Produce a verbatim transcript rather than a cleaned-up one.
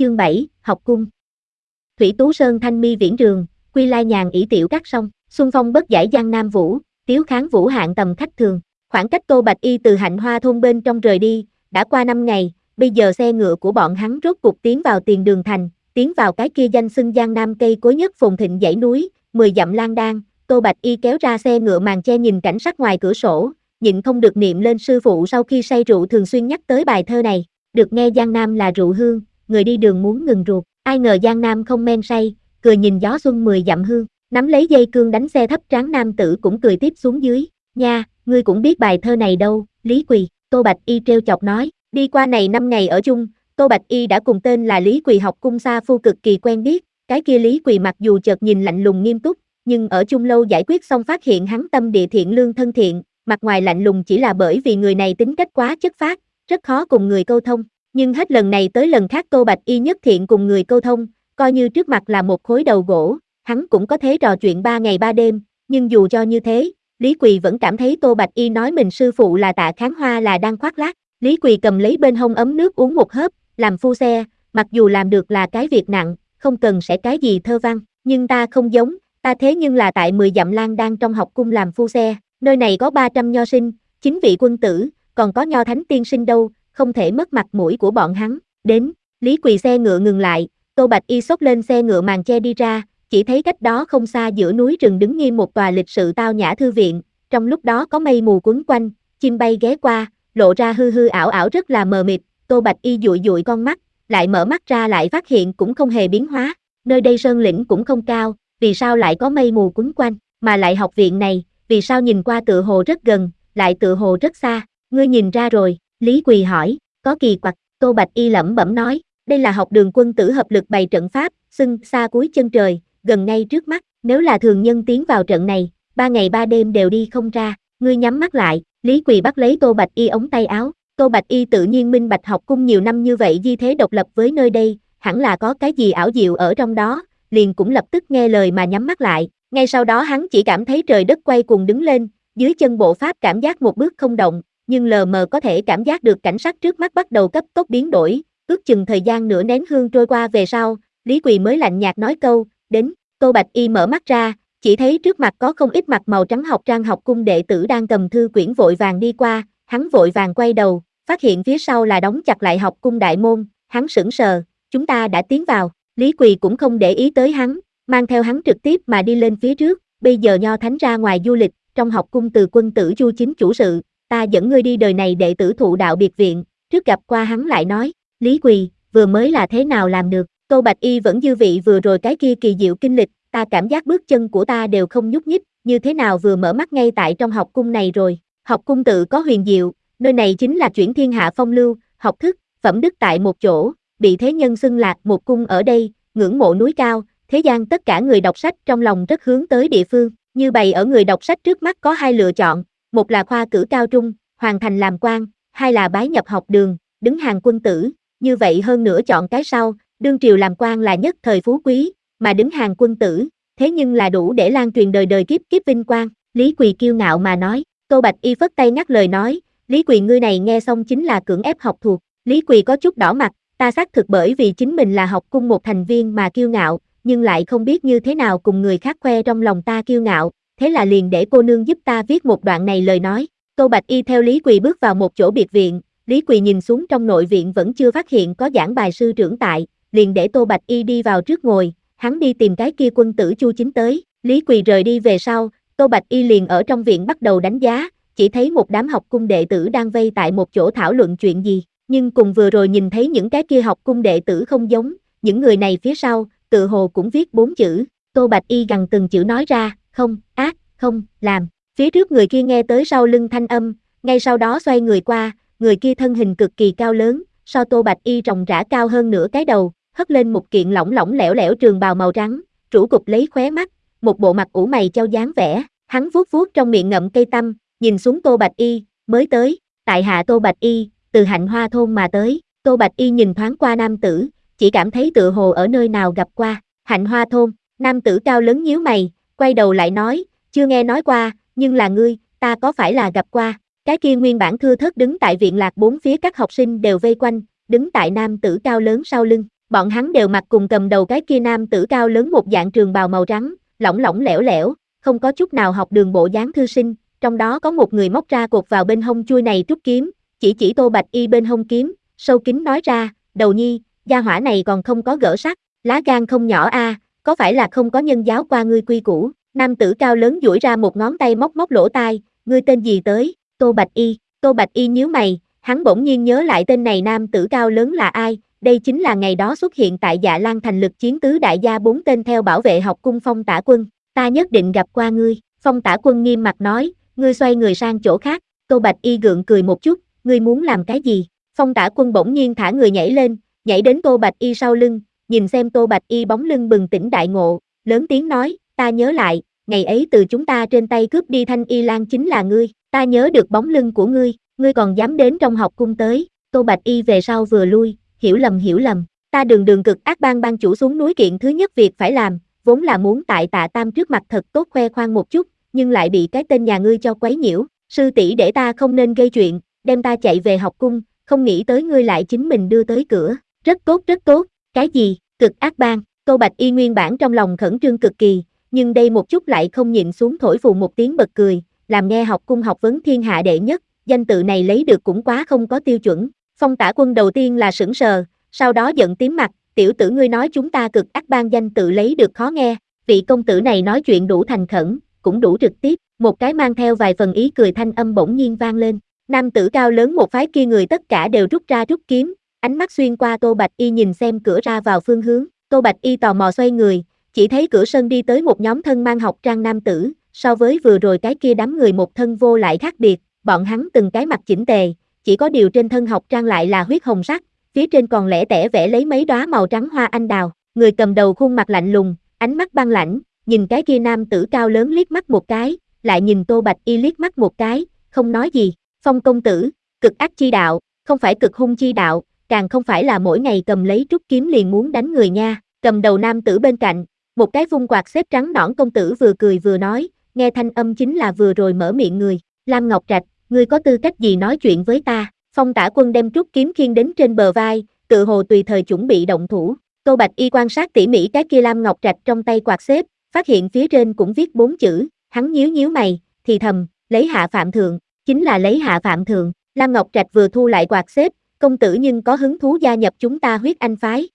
chương bảy, học cung. Thủy Tú Sơn thanh mi viễn trường, quy lai nhàn ỷ tiểu các sông, xuân phong bất giải giang nam vũ, tiếu kháng vũ hạng tầm khách thường. Khoảng cách Tô Bạch Y từ Hạnh Hoa thôn bên trong rời đi, đã qua năm ngày, bây giờ xe ngựa của bọn hắn rốt cục tiến vào tiền đường thành, tiến vào cái kia danh xưng giang nam cây cối nhất phồn thịnh dãy núi, mười dặm lang đan. Tô Bạch Y kéo ra xe ngựa màn che nhìn cảnh sắc ngoài cửa sổ, nhịn không được niệm lên sư phụ sau khi say rượu thường xuyên nhắc tới bài thơ này, được nghe giang nam là rượu hương, người đi đường muốn ngừng ruột, ai ngờ giang nam không men say, cười nhìn gió xuân mười dặm hương, nắm lấy dây cương đánh xe thấp tráng nam tử cũng cười tiếp xuống dưới, nha, ngươi cũng biết bài thơ này đâu, Lý Quỳ, Tô Bạch Y trêu chọc nói, đi qua này năm ngày ở chung, Tô Bạch Y đã cùng tên là Lý Quỳ học cung sa phu cực kỳ quen biết, cái kia Lý Quỳ mặc dù chợt nhìn lạnh lùng nghiêm túc, nhưng ở chung lâu giải quyết xong phát hiện hắn tâm địa thiện lương thân thiện, mặt ngoài lạnh lùng chỉ là bởi vì người này tính cách quá chất phác, rất khó cùng người câu thông. Nhưng hết lần này tới lần khác Tô Bạch Y nhất thiện cùng người câu thông, coi như trước mặt là một khối đầu gỗ, hắn cũng có thể trò chuyện ba ngày ba đêm, nhưng dù cho như thế, Lý Quỳ vẫn cảm thấy Tô Bạch Y nói mình sư phụ là Tạ Kháng Hoa là đang khoác lác. Lý Quỳ cầm lấy bên hông ấm nước uống một hớp, làm phu xe, mặc dù làm được là cái việc nặng, không cần sẽ cái gì thơ văn, nhưng ta không giống, ta thế nhưng là tại mười dặm lang đang trong học cung làm phu xe, nơi này có ba trăm nho sinh, chín vị quân tử, còn có nho thánh tiên sinh đâu, không thể mất mặt mũi của bọn hắn. Đến, Lý Quỳ xe ngựa ngừng lại, Tô Bạch Y xốc lên xe ngựa màn che đi ra, chỉ thấy cách đó không xa giữa núi rừng đứng nghiêm một tòa lịch sự tao nhã thư viện, trong lúc đó có mây mù quấn quanh, chim bay ghé qua, lộ ra hư hư ảo ảo rất là mờ mịt. Tô Bạch Y dụi dụi con mắt, lại mở mắt ra lại phát hiện cũng không hề biến hóa, nơi đây sơn lĩnh cũng không cao, vì sao lại có mây mù quấn quanh, mà lại học viện này, vì sao nhìn qua tựa hồ rất gần, lại tựa hồ rất xa, ngươi nhìn ra rồi, Lý Quỳ hỏi, có kỳ quặc, Tô Bạch Y lẩm bẩm nói, đây là học đường quân tử hợp lực bày trận pháp, xưng xa cuối chân trời, gần ngay trước mắt, nếu là thường nhân tiến vào trận này, ba ngày ba đêm đều đi không ra, ngươi nhắm mắt lại, Lý Quỳ bắt lấy Tô Bạch Y ống tay áo, Tô Bạch Y tự nhiên minh bạch học cung nhiều năm như vậy di thế độc lập với nơi đây, hẳn là có cái gì ảo diệu ở trong đó, liền cũng lập tức nghe lời mà nhắm mắt lại, ngay sau đó hắn chỉ cảm thấy trời đất quay cuồng đứng lên, dưới chân bộ pháp cảm giác một bước không động, nhưng lờ mờ có thể cảm giác được cảnh sắc trước mắt bắt đầu cấp tốc biến đổi, ước chừng thời gian nửa nén hương trôi qua về sau, Lý Quỳ mới lạnh nhạt nói câu, đến, Tô Bạch Y mở mắt ra, chỉ thấy trước mặt có không ít mặc màu trắng học trang học cung đệ tử đang cầm thư quyển vội vàng đi qua, hắn vội vàng quay đầu, phát hiện phía sau là đóng chặt lại học cung đại môn, hắn sững sờ, chúng ta đã tiến vào, Lý Quỳ cũng không để ý tới hắn, mang theo hắn trực tiếp mà đi lên phía trước, bây giờ nho thánh ra ngoài du lịch, trong học cung từ quân tử Chu chính chủ sự, ta dẫn ngươi đi đời này đệ tử thụ đạo biệt viện, trước gặp qua hắn lại nói, Lý Quỳ, vừa mới là thế nào làm được, Tô Bạch Y vẫn dư vị vừa rồi cái kia kỳ diệu kinh lịch, ta cảm giác bước chân của ta đều không nhúc nhích, như thế nào vừa mở mắt ngay tại trong học cung này rồi, học cung tự có huyền diệu, nơi này chính là chuyển thiên hạ phong lưu, học thức, phẩm đức tại một chỗ, bị thế nhân xưng lạc một cung ở đây, ngưỡng mộ núi cao, thế gian tất cả người đọc sách trong lòng rất hướng tới địa phương, như bày ở người đọc sách trước mắt có hai lựa chọn, một là khoa cử cao trung, hoàn thành làm quan, hai là bái nhập học đường, đứng hàng quân tử, như vậy hơn nữa chọn cái sau, đương triều làm quan là nhất thời phú quý, mà đứng hàng quân tử, thế nhưng là đủ để lan truyền đời đời kiếp kiếp vinh quang, Lý Quỳ kiêu ngạo mà nói, Tô Bạch Y phất tay ngắt lời nói, Lý Quỳ ngươi này nghe xong chính là cưỡng ép học thuộc, Lý Quỳ có chút đỏ mặt, ta xác thực bởi vì chính mình là học cung một thành viên mà kiêu ngạo, nhưng lại không biết như thế nào cùng người khác khoe trong lòng ta kiêu ngạo, thế là liền để cô nương giúp ta viết một đoạn này lời nói. Tô Bạch Y theo Lý Quỳ bước vào một chỗ biệt viện, Lý Quỳ nhìn xuống trong nội viện vẫn chưa phát hiện có giảng bài sư trưởng tại, liền để Tô Bạch Y đi vào trước ngồi, hắn đi tìm cái kia quân tử Chu chính tới, Lý Quỳ rời đi về sau, Tô Bạch Y liền ở trong viện bắt đầu đánh giá, chỉ thấy một đám học cung đệ tử đang vây tại một chỗ thảo luận chuyện gì, nhưng cùng vừa rồi nhìn thấy những cái kia học cung đệ tử không giống, những người này phía sau, tự hồ cũng viết bốn chữ, Tô Bạch Y gằn từng chữ nói ra, không, ác, không, làm, phía trước người kia nghe tới sau lưng thanh âm, ngay sau đó xoay người qua, người kia thân hình cực kỳ cao lớn, so Tô Bạch Y ròng rã cao hơn nửa cái đầu, hất lên một kiện lỏng lỏng lẻo lẻo trường bào màu trắng, rũ cục lấy khóe mắt, một bộ mặt ủ mày chau dáng vẻ, hắn vuốt vuốt trong miệng ngậm cây tăm, nhìn xuống Tô Bạch Y, mới tới, tại hạ Tô Bạch Y, từ Hạnh Hoa thôn mà tới, Tô Bạch Y nhìn thoáng qua nam tử, chỉ cảm thấy tựa hồ ở nơi nào gặp qua, Hạnh Hoa thôn, nam tử cao lớn nhíu mày, quay đầu lại nói, chưa nghe nói qua, nhưng là ngươi, ta có phải là gặp qua, cái kia nguyên bản thưa thớt đứng tại viện lạc bốn phía các học sinh đều vây quanh, đứng tại nam tử cao lớn sau lưng, Bọn hắn đều mặc cùng cầm đầu cái kia nam tử cao lớn một dạng trường bào màu trắng, lỏng lỏng lẻo lẻo, không có chút nào học đường bộ dáng thư sinh, trong đó có một người móc ra cột vào bên hông chuôi này trúc kiếm, chỉ chỉ Tô Bạch Y bên hông kiếm, sâu kín nói ra, đầu nhi, gia hỏa này còn không có gỡ sắt, lá gan không nhỏ a, à, có phải là không có nhân giáo qua ngươi quy củ? Nam tử cao lớn duỗi ra một ngón tay móc móc lỗ tai, ngươi tên gì tới? Tô Bạch Y. Tô Bạch Y nhíu mày, hắn bỗng nhiên nhớ lại tên này nam tử cao lớn là ai, đây chính là ngày đó xuất hiện tại Dạ Lan thành lực chiến tứ đại gia bốn tên theo bảo vệ học cung Phong Tả Quân, ta nhất định gặp qua ngươi. Phong Tả Quân nghiêm mặt nói, ngươi xoay người sang chỗ khác. Tô Bạch Y gượng cười một chút, ngươi muốn làm cái gì? Phong Tả Quân bỗng nhiên thả người nhảy lên, nhảy đến Tô Bạch Y sau lưng, nhìn xem Tô Bạch Y bóng lưng bừng tỉnh đại ngộ, lớn tiếng nói, ta nhớ lại, ngày ấy từ chúng ta trên tay cướp đi Thanh Y Lan chính là ngươi, ta nhớ được bóng lưng của ngươi, ngươi còn dám đến trong học cung tới. Tô Bạch Y về sau vừa lui, hiểu lầm hiểu lầm, ta đường đường cực ác bang ban chủ xuống núi kiện thứ nhất việc phải làm, vốn là muốn tại Tạ Tam trước mặt thật tốt khoe khoang một chút, nhưng lại bị cái tên nhà ngươi cho quấy nhiễu, sư tỷ để ta không nên gây chuyện, đem ta chạy về học cung, không nghĩ tới ngươi lại chính mình đưa tới cửa, rất tốt rất tốt, cái gì, cực ác bang? Tô Bạch Y nguyên bản trong lòng khẩn trương cực kỳ, nhưng đây một chút lại không nhịn xuống thổi phù một tiếng bật cười, làm nghe học cung học vấn thiên hạ đệ nhất, danh tự này lấy được cũng quá không có tiêu chuẩn. Phong Tả Quân đầu tiên là sững sờ, sau đó giận tím mặt, tiểu tử ngươi nói chúng ta cực ác bang danh tự lấy được khó nghe, vị công tử này nói chuyện đủ thành khẩn, cũng đủ trực tiếp, một cái mang theo vài phần ý cười thanh âm bỗng nhiên vang lên. Nam tử cao lớn một phái kia người tất cả đều rút ra rút kiếm, ánh mắt xuyên qua Tô Bạch Y nhìn xem cửa ra vào phương hướng, Tô Bạch Y tò mò xoay người, chỉ thấy cửa sân đi tới một nhóm thân mang học trang nam tử, so với vừa rồi cái kia đám người một thân vô lại khác biệt, bọn hắn từng cái mặt chỉnh tề, chỉ có điều trên thân học trang lại là huyết hồng sắc, phía trên còn lẻ tẻ vẽ lấy mấy đóa màu trắng hoa anh đào, người cầm đầu khuôn mặt lạnh lùng, ánh mắt băng lãnh, nhìn cái kia nam tử cao lớn liếc mắt một cái, lại nhìn Tô Bạch Y liếc mắt một cái, không nói gì. Phong công tử, cực ác chi đạo, không phải cực hung chi đạo, càng không phải là mỗi ngày cầm lấy trúc kiếm liền muốn đánh người nha. Cầm đầu nam tử bên cạnh, một cái vung quạt xếp trắng nõn công tử vừa cười vừa nói, nghe thanh âm chính là vừa rồi mở miệng người, Lam Ngọc Trạch, ngươi có tư cách gì nói chuyện với ta? Phong Tả Quân đem trúc kiếm khiêng đến trên bờ vai, tự hồ tùy thời chuẩn bị động thủ. Tô Bạch Y quan sát tỉ mỉ cái kia Lam Ngọc Trạch trong tay quạt xếp, phát hiện phía trên cũng viết bốn chữ, hắn nhíu nhíu mày, thì thầm, lấy hạ phạm thượng, chính là lấy hạ phạm thượng. Lam Ngọc Trạch vừa thu lại quạt xếp, công tử nhưng có hứng thú gia nhập chúng ta Huyết Anh phái,